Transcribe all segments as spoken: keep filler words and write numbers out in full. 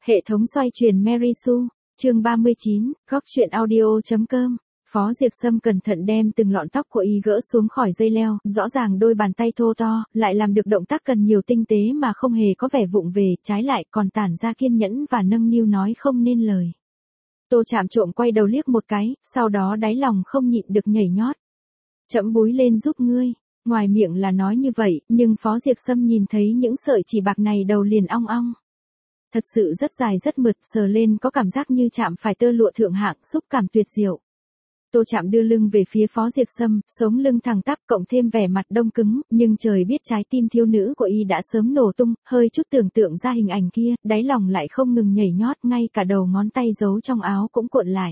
Hệ thống xoay chuyển Merisu, chương ba mươi chín, góc truyện audio.com. Phó Diệp Sâm cẩn thận đem từng lọn tóc của y gỡ xuống khỏi dây leo, rõ ràng đôi bàn tay thô to, lại làm được động tác cần nhiều tinh tế mà không hề có vẻ vụng về, trái lại còn tản ra kiên nhẫn và nâng niu nói không nên lời. Tô Trạm trộm quay đầu liếc một cái, sau đó đáy lòng không nhịn được nhảy nhót. Chẫm búi lên giúp ngươi. Ngoài miệng là nói như vậy, nhưng Phó Diệp Sâm nhìn thấy những sợi chỉ bạc này đầu liền ong ong. Thật sự rất dài rất mượt, sờ lên có cảm giác như chạm phải tơ lụa thượng hạng, xúc cảm tuyệt diệu. Tô Trạm đưa lưng về phía Phó Diệp Sâm, sống lưng thẳng tắp cộng thêm vẻ mặt đông cứng, nhưng trời biết trái tim thiếu nữ của y đã sớm nổ tung, hơi chút tưởng tượng ra hình ảnh kia, đáy lòng lại không ngừng nhảy nhót, ngay cả đầu ngón tay giấu trong áo cũng cuộn lại.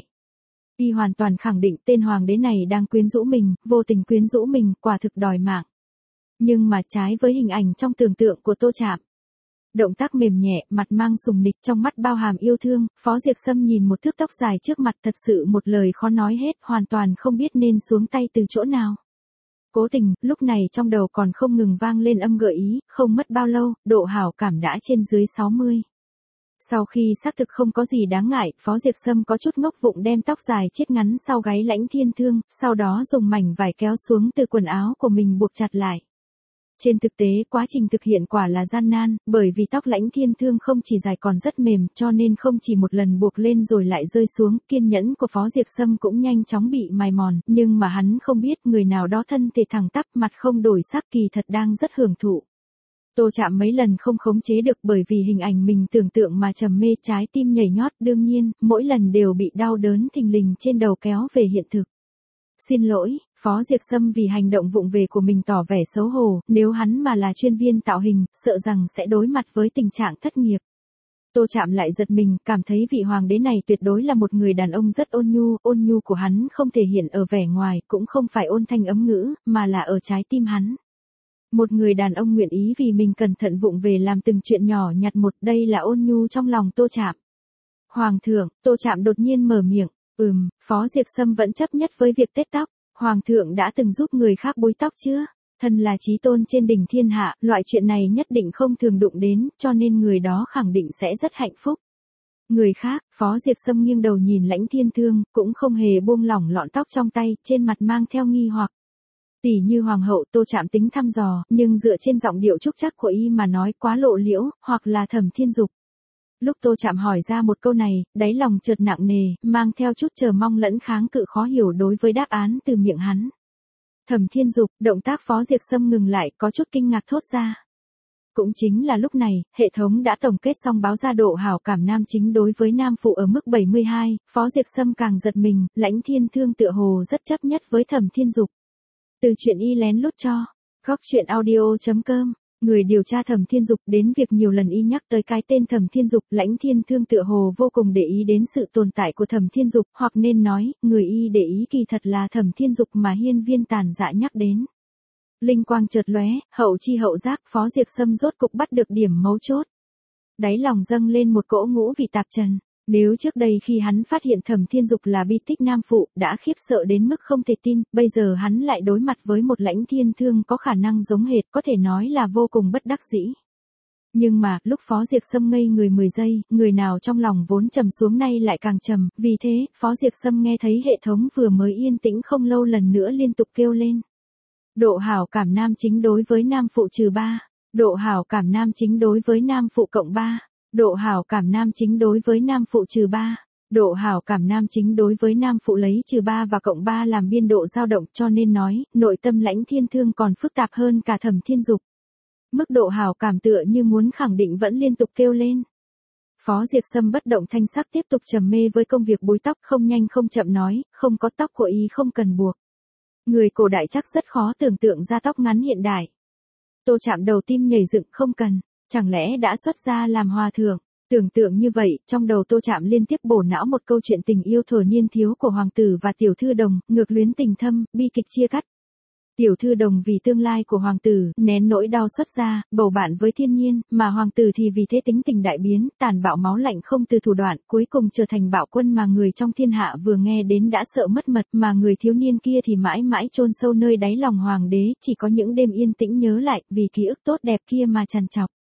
Y hoàn toàn khẳng định tên hoàng đế này đang quyến rũ mình, vô tình quyến rũ mình, quả thực đòi mạng. Nhưng mà trái với hình ảnh trong tưởng tượng của Tô Trạm. Động tác mềm nhẹ, mặt mang sùng nịch, trong mắt bao hàm yêu thương, Phó Diệp Sâm nhìn một thước tóc dài trước mặt, thật sự một lời khó nói hết, hoàn toàn không biết nên xuống tay từ chỗ nào. Cố tình, lúc này trong đầu còn không ngừng vang lên âm gợi ý, không mất bao lâu, độ hảo cảm đã trên dưới sáu mươi. Sau khi xác thực không có gì đáng ngại, Phó Diệp Sâm có chút ngốc vụng đem tóc dài chết ngắn sau gáy Lãnh Thiên Thương, sau đó dùng mảnh vải kéo xuống từ quần áo của mình buộc chặt lại. Trên thực tế, quá trình thực hiện quả là gian nan, bởi vì tóc Lãnh Thiên Thương không chỉ dài còn rất mềm, cho nên không chỉ một lần buộc lên rồi lại rơi xuống, kiên nhẫn của Phó Diệp Sâm cũng nhanh chóng bị mài mòn, nhưng mà hắn không biết người nào đó thân thể thẳng tắp, mặt không đổi sắc kỳ thật đang rất hưởng thụ. Tô Trạm mấy lần không khống chế được bởi vì hình ảnh mình tưởng tượng mà trầm mê, trái tim nhảy nhót, đương nhiên, mỗi lần đều bị đau đớn thình lình trên đầu kéo về hiện thực. Xin lỗi, Phó Diệp Sâm vì hành động vụng về của mình tỏ vẻ xấu hổ, nếu hắn mà là chuyên viên tạo hình, sợ rằng sẽ đối mặt với tình trạng thất nghiệp. Tô Trạm lại giật mình, cảm thấy vị hoàng đế này tuyệt đối là một người đàn ông rất ôn nhu, ôn nhu của hắn không thể hiện ở vẻ ngoài, cũng không phải ôn thanh ấm ngữ, mà là ở trái tim hắn. Một người đàn ông nguyện ý vì mình cẩn thận vụng về làm từng chuyện nhỏ nhặt một, đây là ôn nhu trong lòng Tô Trạm. Hoàng thượng, Tô Trạm đột nhiên mở miệng, ừm, Phó Diệp Sâm vẫn chấp nhất với việc tết tóc, Hoàng thượng đã từng giúp người khác búi tóc chưa? Thân là chí tôn trên đỉnh thiên hạ, loại chuyện này nhất định không thường đụng đến, cho nên người đó khẳng định sẽ rất hạnh phúc. Người khác, Phó Diệp Sâm nghiêng đầu nhìn Lãnh Thiên Thương, cũng không hề buông lỏng lọn tóc trong tay, trên mặt mang theo nghi hoặc. Tỷ như hoàng hậu, Tô Trạm tính thăm dò, nhưng dựa trên giọng điệu trúc chắc của y mà nói quá lộ liễu, hoặc là Thẩm Thiên Dục. Lúc Tô Trạm hỏi ra một câu này, đáy lòng chợt nặng nề, mang theo chút chờ mong lẫn kháng cự khó hiểu đối với đáp án từ miệng hắn. Thẩm Thiên Dục, động tác Phó Diệp Sâm ngừng lại, có chút kinh ngạc thốt ra. Cũng chính là lúc này, hệ thống đã tổng kết xong báo ra độ hảo cảm nam chính đối với nam phụ ở mức bảy mươi hai, Phó Diệp Sâm càng giật mình, Lãnh Thiên Thương tựa hồ rất chấp nhất với Thẩm Thiên Dục. Từ chuyện y lén lút cho, góc truyện audio.com. Người điều tra Thẩm Thiên Dục, đến việc nhiều lần y nhắc tới cái tên Thẩm Thiên Dục, Lãnh Thiên Thương tựa hồ vô cùng để ý đến sự tồn tại của Thẩm Thiên Dục, hoặc nên nói, người y để ý kỳ thật là Thẩm Thiên Dục mà Hiên Viên Tàn Dạ nhắc đến. Linh quang chợt lóe, hậu chi hậu giác, Phó Diệp Sâm rốt cục bắt được điểm mấu chốt. Đáy lòng dâng lên một cỗ ngũ vị tạp trần. Nếu trước đây khi hắn phát hiện Thẩm Thiên Dục là bi tích nam phụ, đã khiếp sợ đến mức không thể tin, bây giờ hắn lại đối mặt với một Lãnh Thiên Thương có khả năng giống hệt, có thể nói là vô cùng bất đắc dĩ. Nhưng mà, lúc Phó Diệp Sâm ngây người mười giây, người nào trong lòng vốn trầm xuống nay lại càng trầm, vì thế, Phó Diệp Sâm nghe thấy hệ thống vừa mới yên tĩnh không lâu lần nữa liên tục kêu lên. Độ hảo cảm nam chính đối với nam phụ trừ ba, độ hảo cảm nam chính đối với nam phụ cộng ba. Độ hảo cảm nam chính đối với nam phụ trừ ba. Độ hảo cảm nam chính đối với nam phụ lấy trừ ba và cộng ba làm biên độ dao động, cho nên nói, nội tâm Lãnh Thiên Thương còn phức tạp hơn cả Thẩm Thiên Dục. Mức độ hảo cảm tựa như muốn khẳng định vẫn liên tục kêu lên. Phó Diệp Sâm bất động thanh sắc tiếp tục trầm mê với công việc búi tóc, không nhanh không chậm nói, không có tóc của y không cần buộc. Người cổ đại chắc rất khó tưởng tượng ra tóc ngắn hiện đại. Tô Trạm đầu tim nhảy dựng, không cần. Chẳng lẽ đã xuất gia làm hòa thượng? Tưởng tượng như vậy, trong đầu Tô Trạm liên tiếp bổ não một câu chuyện tình yêu thuở niên thiếu của hoàng tử và tiểu thư đồng, ngược luyến tình thâm, bi kịch chia cắt. Tiểu thư đồng vì tương lai của hoàng tử, nén nỗi đau xuất gia, bầu bạn với thiên nhiên, mà hoàng tử thì vì thế tính tình đại biến, tàn bạo máu lạnh không từ thủ đoạn, cuối cùng trở thành bạo quân mà người trong thiên hạ vừa nghe đến đã sợ mất mật, mà người thiếu niên kia thì mãi mãi chôn sâu nơi đáy lòng hoàng đế, chỉ có những đêm yên tĩnh nhớ lại, vì ký ức tốt đẹp kia mà trằn trọc.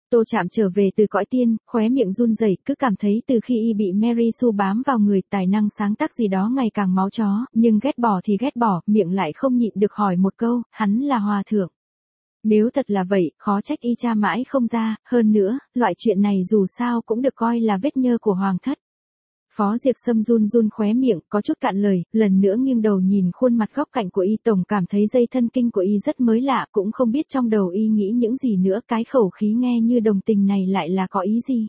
Tô Trạm trở về từ cõi tiên, khóe miệng run rẩy, cứ cảm thấy từ khi y bị Mary Sue bám vào người, tài năng sáng tác gì đó ngày càng máu chó, nhưng ghét bỏ thì ghét bỏ, miệng lại không nhịn được hỏi một câu, hắn là hòa thượng. Nếu thật là vậy, khó trách y tra mãi không ra, hơn nữa, loại chuyện này dù sao cũng được coi là vết nhơ của hoàng thất. Phó Diệp Sâm run run khóe miệng, có chút cạn lời, lần nữa nghiêng đầu nhìn khuôn mặt góc cạnh của y, tổng cảm thấy dây thân kinh của y rất mới lạ, cũng không biết trong đầu y nghĩ những gì nữa, cái khẩu khí nghe như đồng tình này lại là có ý gì.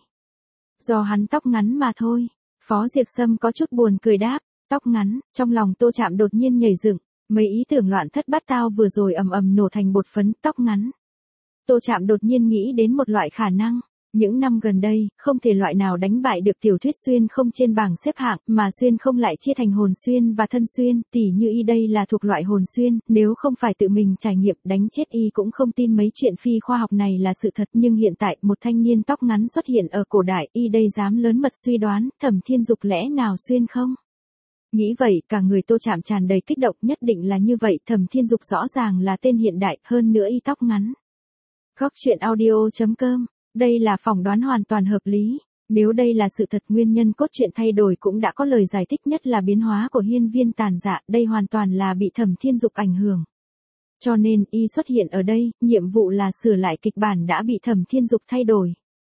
Do hắn tóc ngắn mà thôi. Phó Diệp Sâm có chút buồn cười đáp, tóc ngắn, trong lòng Tô Trạm đột nhiên nhảy dựng, mấy ý tưởng loạn thất bát tao vừa rồi ầm ầm nổ thành bột phấn, tóc ngắn. Tô Trạm đột nhiên nghĩ đến một loại khả năng. Những năm gần đây, không thể loại nào đánh bại được tiểu thuyết xuyên không trên bảng xếp hạng, mà xuyên không lại chia thành hồn xuyên và thân xuyên, tỉ như y đây là thuộc loại hồn xuyên, nếu không phải tự mình trải nghiệm đánh chết y cũng không tin mấy chuyện phi khoa học này là sự thật, nhưng hiện tại một thanh niên tóc ngắn xuất hiện ở cổ đại, y đây dám lớn mật suy đoán, Thẩm Thiên Dục lẽ nào xuyên không? Nghĩ vậy, cả người Tô Trạm tràn đầy kích động, nhất định là như vậy, Thẩm Thiên Dục rõ ràng là tên hiện đại, hơn nữa y tóc ngắn. Góc truyện audio chấm com. Đây là phỏng đoán hoàn toàn hợp lý. Nếu đây là sự thật, nguyên nhân cốt truyện thay đổi cũng đã có lời giải thích, nhất là biến hóa của hiên viên tàn dạ, đây hoàn toàn là bị Thẩm Thiên Dục ảnh hưởng. Cho nên, y xuất hiện ở đây, nhiệm vụ là sửa lại kịch bản đã bị Thẩm Thiên Dục thay đổi.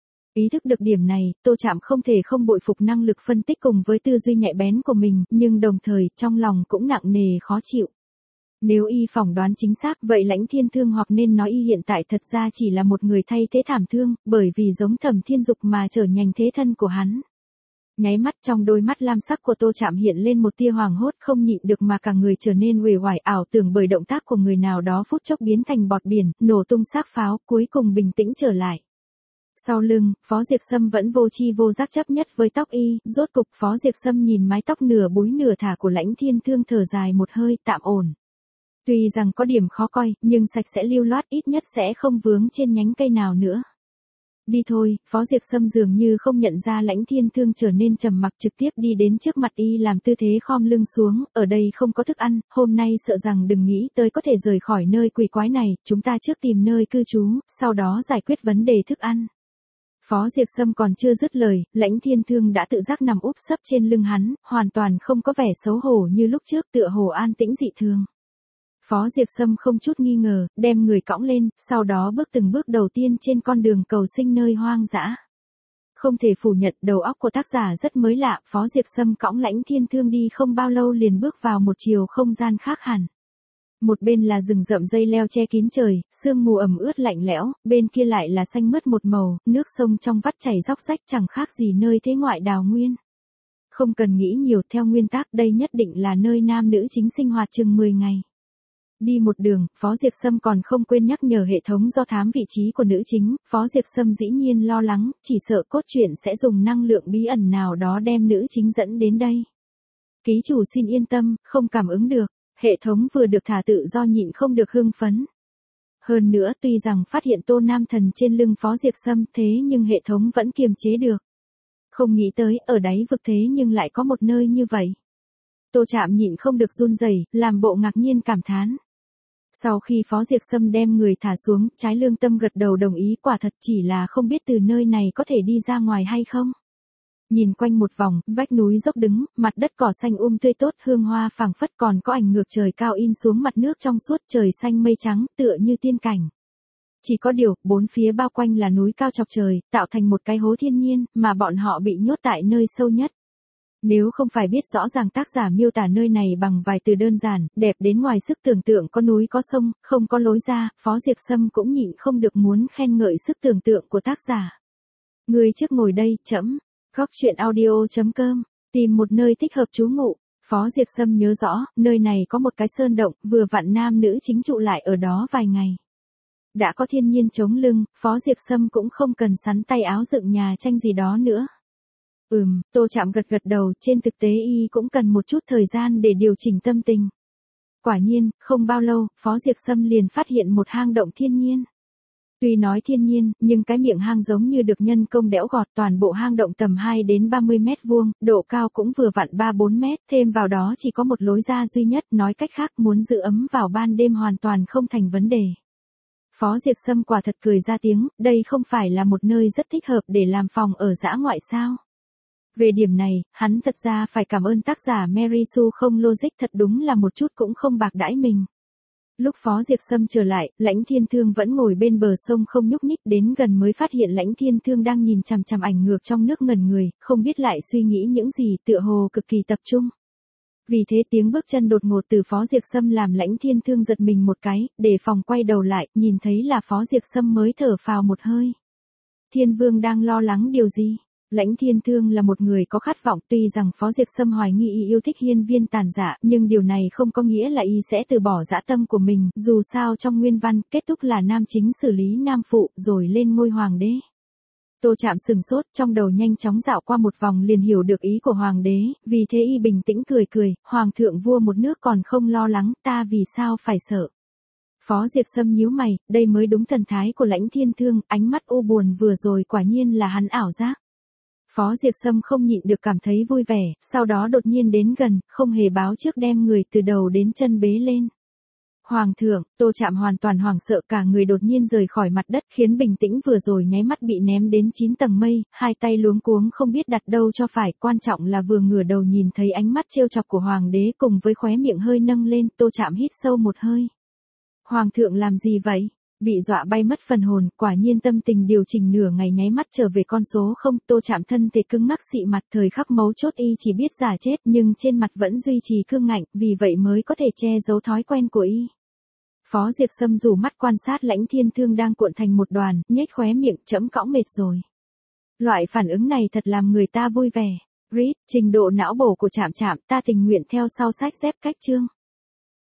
Ý thức được điểm này, Tô Trạm không thể không bội phục năng lực phân tích cùng với tư duy nhạy bén của mình, nhưng đồng thời, trong lòng cũng nặng nề khó chịu. Nếu y phỏng đoán chính xác, vậy Lãnh Thiên Thương hoặc nên nói y hiện tại thật ra chỉ là một người thay thế thảm thương, bởi vì giống Thẩm Thiên Dục mà trở nhành thế thân của hắn. Nháy mắt, trong đôi mắt lam sắc của Tô Trạm hiện lên một tia hoàng hốt, không nhịn được mà cả người trở nên uể oải, ảo tưởng bởi động tác của người nào đó phút chốc biến thành bọt biển, nổ tung xác pháo, cuối cùng bình tĩnh trở lại. Sau lưng, Phó Diệp Sâm vẫn vô chi vô giác chấp nhất với tóc y, rốt cục Phó Diệp Sâm nhìn mái tóc nửa búi nửa thả của Lãnh Thiên Thương thở dài một hơi, tạm ổn. Tuy rằng có điểm khó coi, nhưng sạch sẽ lưu loát, ít nhất sẽ không vướng trên nhánh cây nào nữa. Đi thôi, Phó Diệp Sâm dường như không nhận ra Lãnh Thiên Thương trở nên trầm mặc, trực tiếp đi đến trước mặt y làm tư thế khom lưng xuống, ở đây không có thức ăn, hôm nay sợ rằng đừng nghĩ tới có thể rời khỏi nơi quỷ quái này, chúng ta trước tìm nơi cư trú, sau đó giải quyết vấn đề thức ăn. Phó Diệp Sâm còn chưa dứt lời, Lãnh Thiên Thương đã tự giác nằm úp sấp trên lưng hắn, hoàn toàn không có vẻ xấu hổ như lúc trước, tựa hồ an tĩnh dị thường. Phó Diệp Sâm không chút nghi ngờ, đem người cõng lên, sau đó bước từng bước đầu tiên trên con đường cầu sinh nơi hoang dã. Không thể phủ nhận, đầu óc của tác giả rất mới lạ, Phó Diệp Sâm cõng Lãnh Thiên Thương đi không bao lâu liền bước vào một chiều không gian khác hẳn. Một bên là rừng rậm dây leo che kín trời, sương mù ẩm ướt lạnh lẽo, bên kia lại là xanh mướt một màu, nước sông trong vắt chảy róc rách chẳng khác gì nơi thế ngoại đào nguyên. Không cần nghĩ nhiều, theo nguyên tắc đây nhất định là nơi nam nữ chính sinh hoạt chừng mười ngày. Đi một đường, Phó Diệp Sâm còn không quên nhắc nhở hệ thống do thám vị trí của nữ chính, Phó Diệp Sâm dĩ nhiên lo lắng, chỉ sợ cốt truyện sẽ dùng năng lượng bí ẩn nào đó đem nữ chính dẫn đến đây. Ký chủ xin yên tâm, không cảm ứng được, hệ thống vừa được thả tự do nhịn không được hưng phấn. Hơn nữa tuy rằng phát hiện Tô Nam Thần trên lưng Phó Diệp Sâm thế nhưng hệ thống vẫn kiềm chế được. Không nghĩ tới, ở đáy vực thế nhưng lại có một nơi như vậy. Tô Trạm nhịn không được run rẩy, làm bộ ngạc nhiên cảm thán. Sau khi Phó Diệp Sâm đem người thả xuống, Trái Lương Tâm gật đầu đồng ý, quả thật chỉ là không biết từ nơi này có thể đi ra ngoài hay không. Nhìn quanh một vòng, vách núi dốc đứng, mặt đất cỏ xanh um tươi tốt, hương hoa phảng phất, còn có ảnh ngược trời cao in xuống mặt nước trong suốt, trời xanh mây trắng, tựa như tiên cảnh. Chỉ có điều, bốn phía bao quanh là núi cao chọc trời, tạo thành một cái hố thiên nhiên, mà bọn họ bị nhốt tại nơi sâu nhất. Nếu không phải biết rõ ràng tác giả miêu tả nơi này bằng vài từ đơn giản, đẹp đến ngoài sức tưởng tượng, có núi có sông, không có lối ra, Phó Diệp Sâm cũng nhịn không được muốn khen ngợi sức tưởng tượng của tác giả. Người trước ngồi đây, chấm. Góc truyện audio chấm com, tìm một nơi thích hợp trú ngụ. Phó Diệp Sâm nhớ rõ, nơi này có một cái sơn động, vừa vặn nam nữ chính trụ lại ở đó vài ngày. Đã có thiên nhiên chống lưng, Phó Diệp Sâm cũng không cần sắn tay áo dựng nhà tranh gì đó nữa. Ừm, Tô Trạm gật gật đầu, trên thực tế y cũng cần một chút thời gian để điều chỉnh tâm tình. Quả nhiên, không bao lâu, Phó Diệp Sâm liền phát hiện một hang động thiên nhiên. Tuy nói thiên nhiên, nhưng cái miệng hang giống như được nhân công đẽo gọt, toàn bộ hang động tầm hai đến ba mươi mét vuông, độ cao cũng vừa vặn ba bốn mét, thêm vào đó chỉ có một lối ra duy nhất, nói cách khác muốn giữ ấm vào ban đêm hoàn toàn không thành vấn đề. Phó Diệp Sâm quả thật cười ra tiếng, đây không phải là một nơi rất thích hợp để làm phòng ở dã ngoại sao? Về điểm này, hắn thật ra phải cảm ơn tác giả Mary Sue không logic, thật đúng là một chút cũng không bạc đãi mình. Lúc Phó Diệp Sâm trở lại, Lãnh Thiên Thương vẫn ngồi bên bờ sông không nhúc nhích, đến gần mới phát hiện Lãnh Thiên Thương đang nhìn chằm chằm ảnh ngược trong nước ngẩn người, không biết lại suy nghĩ những gì, tựa hồ cực kỳ tập trung. Vì thế tiếng bước chân đột ngột từ Phó Diệp Sâm làm Lãnh Thiên Thương giật mình một cái, để phòng quay đầu lại, nhìn thấy là Phó Diệp Sâm mới thở phào một hơi. Thiên Vương đang lo lắng điều gì? Lãnh Thiên Thương là một người có khát vọng, tuy rằng Phó Diệp Sâm hoài nghi y yêu thích Hiên Viên Tàn Dạ, nhưng điều này không có nghĩa là y sẽ từ bỏ dã tâm của mình, dù sao trong nguyên văn, kết thúc là nam chính xử lý nam phụ, rồi lên ngôi hoàng đế. Tô Trạm sừng sốt, trong đầu nhanh chóng dạo qua một vòng liền hiểu được ý của hoàng đế, vì thế y bình tĩnh cười cười, hoàng thượng vua một nước còn không lo lắng, ta vì sao phải sợ. Phó Diệp Sâm nhíu mày, đây mới đúng thần thái của Lãnh Thiên Thương, ánh mắt u buồn vừa rồi quả nhiên là hắn ảo giác. Phó Diệp Sâm không nhịn được cảm thấy vui vẻ, sau đó đột nhiên đến gần, không hề báo trước đem người từ đầu đến chân bế lên. Hoàng thượng, Tô Trạm hoàn toàn hoảng sợ, cả người đột nhiên rời khỏi mặt đất, khiến bình tĩnh vừa rồi nháy mắt bị ném đến chín tầng mây, hai tay luống cuống không biết đặt đâu cho phải, quan trọng là vừa ngửa đầu nhìn thấy ánh mắt trêu chọc của hoàng đế cùng với khóe miệng hơi nâng lên, Tô Trạm hít sâu một hơi. Hoàng thượng làm gì vậy? Bị dọa bay mất phần hồn, quả nhiên tâm tình điều chỉnh nửa ngày nháy mắt trở về con số không, Tô Trạm thân thể cứng ngắc xị mặt, thời khắc mấu chốt y chỉ biết giả chết nhưng trên mặt vẫn duy trì cương ngạnh, vì vậy mới có thể che giấu thói quen của y. Phó Diệp Sâm rủ mắt quan sát Lãnh Thiên Thương đang cuộn thành một đoàn, nhếch khóe miệng, chẫm cõng mệt rồi. Loại phản ứng này thật làm người ta vui vẻ. Read, trình độ não bổ của Trạm Trạm, ta tình nguyện theo sau sách dép cách chương.